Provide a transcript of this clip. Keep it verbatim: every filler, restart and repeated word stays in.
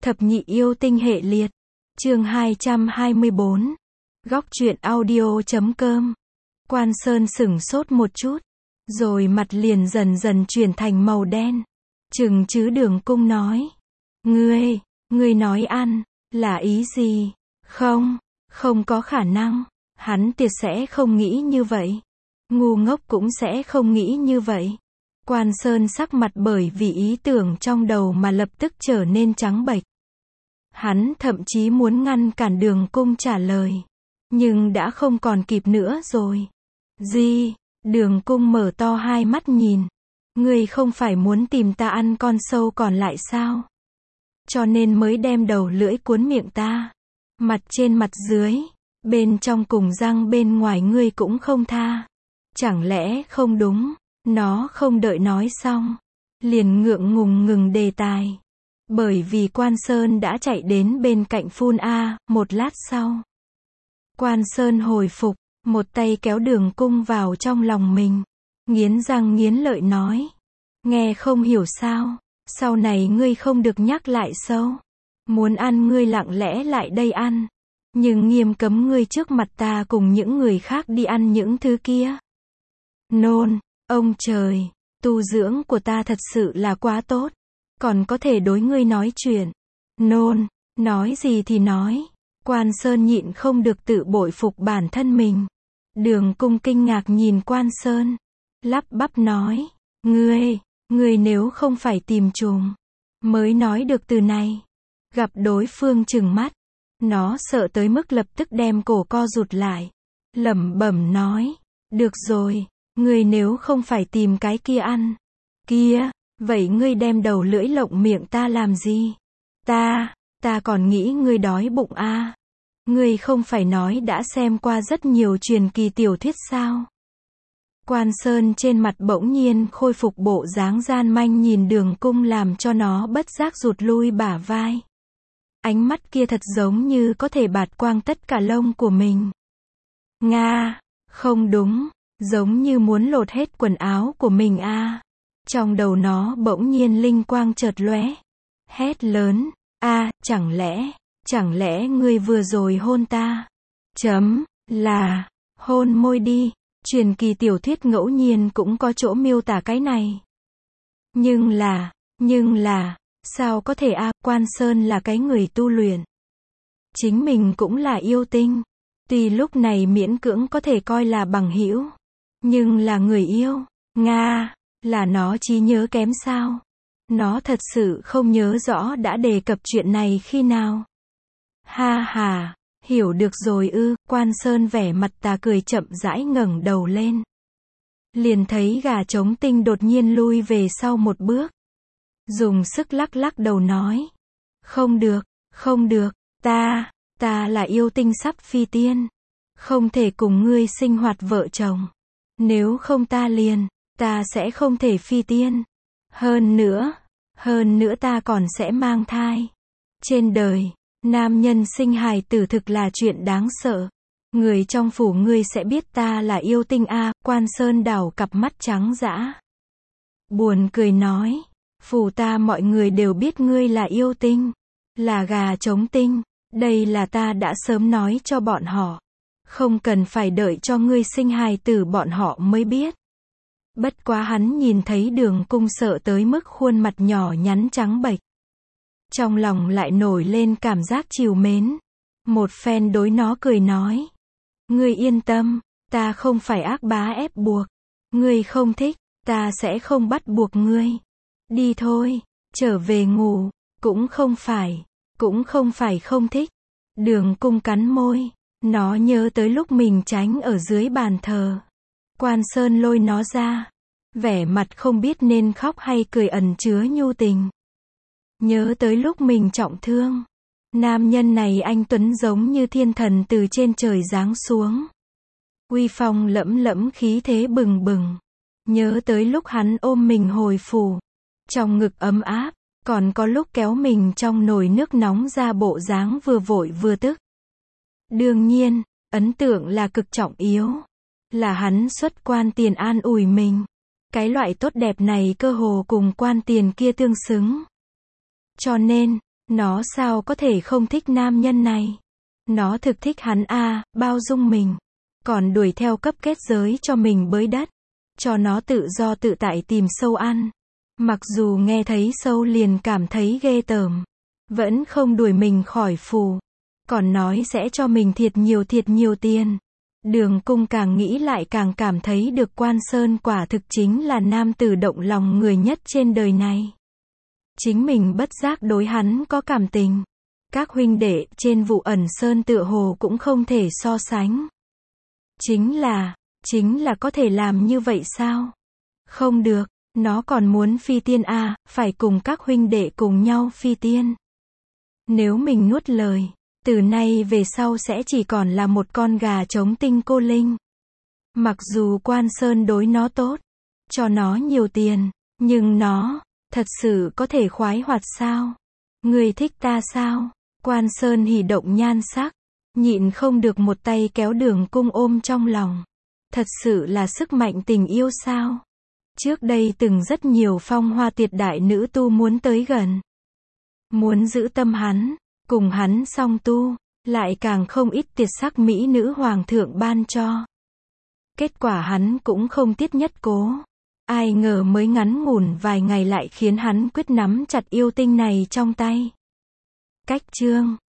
Thập nhị yêu tinh hệ liệt. Chương hai trăm hai mươi bốn. Góc truyện audio chấm com. Quan Sơn sửng sốt một chút, rồi mặt liền dần dần chuyển thành màu đen. Chừng chứ Đường Cung nói. Ngươi, ngươi nói ăn, là ý gì? Không, không có khả năng. Hắn tuyệt sẽ không nghĩ như vậy. Ngu ngốc cũng sẽ không nghĩ như vậy. Quan Sơn sắc mặt bởi vì ý tưởng trong đầu mà lập tức trở nên trắng bệch. Hắn thậm chí muốn ngăn cản Đường Cung trả lời. Nhưng đã không còn kịp nữa rồi. Gì? Đường Cung mở to hai mắt nhìn. Ngươi không phải muốn tìm ta ăn con sâu còn lại sao? Cho nên mới đem đầu lưỡi cuốn miệng ta. Mặt trên mặt dưới, bên trong cùng răng bên ngoài ngươi cũng không tha. Chẳng lẽ không đúng? Nó không đợi nói xong, liền ngượng ngùng ngừng đề tài. Bởi vì Quan Sơn đã chạy đến bên cạnh phun A, một lát sau. Quan Sơn hồi phục, một tay kéo Đường Cung vào trong lòng mình. Nghiến răng nghiến lợi nói. Nghe không hiểu sao, sau này ngươi không được nhắc lại sâu. Muốn ăn ngươi lặng lẽ lại đây ăn. Nhưng nghiêm cấm ngươi trước mặt ta cùng những người khác đi ăn những thứ kia. Nôn, ông trời, tu dưỡng của ta thật sự là quá tốt. Còn có thể đối ngươi nói chuyện. Nôn, nói gì thì nói. Quan Sơn nhịn không được tự bội phục bản thân mình. Đường Cung kinh ngạc nhìn Quan Sơn. Lắp bắp nói. Ngươi, ngươi nếu không phải tìm trùng, mới nói được từ này. Gặp đối phương trừng mắt. Nó sợ tới mức lập tức đem cổ co rụt lại. Lẩm bẩm nói. Được rồi, ngươi nếu không phải tìm cái kia ăn. Kia, vậy ngươi đem đầu lưỡi lộng miệng ta làm gì? Ta, ta còn nghĩ ngươi đói bụng a. À. Ngươi không phải nói đã xem qua rất nhiều truyền kỳ tiểu thuyết sao? Quan Sơn trên mặt bỗng nhiên khôi phục bộ dáng gian manh nhìn Đường Cung làm cho nó bất giác rụt lui bả vai. Ánh mắt kia thật giống như có thể bạt quang tất cả lông của mình. Nga, không đúng, giống như muốn lột hết quần áo của mình a. À. Trong đầu nó bỗng nhiên linh quang chợt lóe. Hét lớn, a, à, chẳng lẽ, chẳng lẽ ngươi vừa rồi hôn ta? Chấm, là, hôn môi đi. Truyền kỳ tiểu thuyết ngẫu nhiên cũng có chỗ miêu tả cái này. Nhưng là, nhưng là, sao có thể a? À, Quan Sơn là cái người tu luyện. Chính mình cũng là yêu tinh. Tuy lúc này miễn cưỡng có thể coi là bằng hữu, nhưng là người yêu. Nga, là nó trí nhớ kém sao? Nó thật sự không nhớ rõ đã đề cập chuyện này khi nào. Ha ha, hiểu được rồi ư. Quan Sơn vẻ mặt tà cười chậm rãi ngẩng đầu lên. Liền thấy gà trống tinh đột nhiên lui về sau một bước. Dùng sức lắc lắc đầu nói. Không được, không được, ta, ta là yêu tinh sắp phi tiên. Không thể cùng ngươi sinh hoạt vợ chồng. Nếu không ta liền, ta sẽ không thể phi tiên. Hơn nữa, hơn nữa ta còn sẽ mang thai. Trên đời, nam nhân sinh hài tử thực là chuyện đáng sợ. Người trong phủ ngươi sẽ biết ta là yêu tinh a. À, Quan Sơn đảo cặp mắt trắng dã. Buồn cười nói. Phủ ta mọi người đều biết ngươi là yêu tinh. Là gà trống tinh. Đây là ta đã sớm nói cho bọn họ. Không cần phải đợi cho ngươi sinh hài tử bọn họ mới biết. Bất quá hắn nhìn thấy Đường Cung sợ tới mức khuôn mặt nhỏ nhắn trắng bệch. Trong lòng lại nổi lên cảm giác trìu mến. Một phen đối nó cười nói. Ngươi yên tâm, ta không phải ác bá ép buộc. Ngươi không thích, ta sẽ không bắt buộc ngươi. Đi thôi, trở về ngủ. Cũng không phải, cũng không phải không thích. Đường Cung cắn môi. Nó nhớ tới lúc mình tránh ở dưới bàn thờ. Quan Sơn lôi nó ra. Vẻ mặt không biết nên khóc hay cười ẩn chứa nhu tình. Nhớ tới lúc mình trọng thương. Nam nhân này anh tuấn giống như thiên thần từ trên trời giáng xuống. Uy phong lẫm lẫm khí thế bừng bừng. Nhớ tới lúc hắn ôm mình hồi phủ. Trong ngực ấm áp. Còn có lúc kéo mình trong nồi nước nóng ra bộ dáng vừa vội vừa tức. Đương nhiên, ấn tượng là cực trọng yếu. Là hắn xuất quan tiền an ủi mình. Cái loại tốt đẹp này cơ hồ cùng quan tiền kia tương xứng. Cho nên, Nó sao có thể không thích nam nhân này? Nó thực thích hắn a, bao dung mình. Còn đuổi theo cấp kết giới cho mình bới đất. Cho nó tự do tự tại tìm sâu ăn. Mặc dù nghe thấy sâu liền cảm thấy ghê tởm. Vẫn không đuổi mình khỏi phù. Còn nói sẽ cho mình thiệt nhiều thiệt nhiều tiền. Đường Cung càng nghĩ lại càng cảm thấy được Quan Sơn quả thực chính là nam tử động lòng người nhất trên đời này. Chính mình bất giác đối hắn có cảm tình. Các huynh đệ trên Vụ Ẩn Sơn tựa hồ cũng không thể so sánh. Chính là, chính là có thể làm như vậy sao? Không được, nó còn muốn phi tiên à, phải cùng các huynh đệ cùng nhau phi tiên. Nếu mình nuốt lời, từ nay về sau sẽ chỉ còn là một con gà trống tinh cô linh. Mặc dù Quan Sơn đối nó tốt, cho nó nhiều tiền, nhưng nó, thật sự có thể khoái hoạt sao? Người thích ta sao? Quan Sơn hỉ động nhan sắc, nhịn không được một tay kéo Đường Cung ôm trong lòng. Thật sự là sức mạnh tình yêu sao? Trước đây từng rất nhiều phong hoa tuyệt đại nữ tu muốn tới gần. Muốn giữ tâm hắn, cùng hắn song tu, lại càng không ít tuyệt sắc mỹ nữ hoàng thượng ban cho. Kết quả hắn cũng không tiết nhất cố. Ai ngờ mới ngắn ngủn vài ngày lại khiến hắn quyết nắm chặt yêu tinh này trong tay. Cách chương